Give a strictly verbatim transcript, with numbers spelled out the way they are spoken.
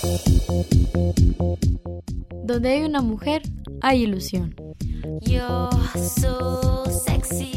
Donde hay una mujer, hay ilusión. You're so sexy.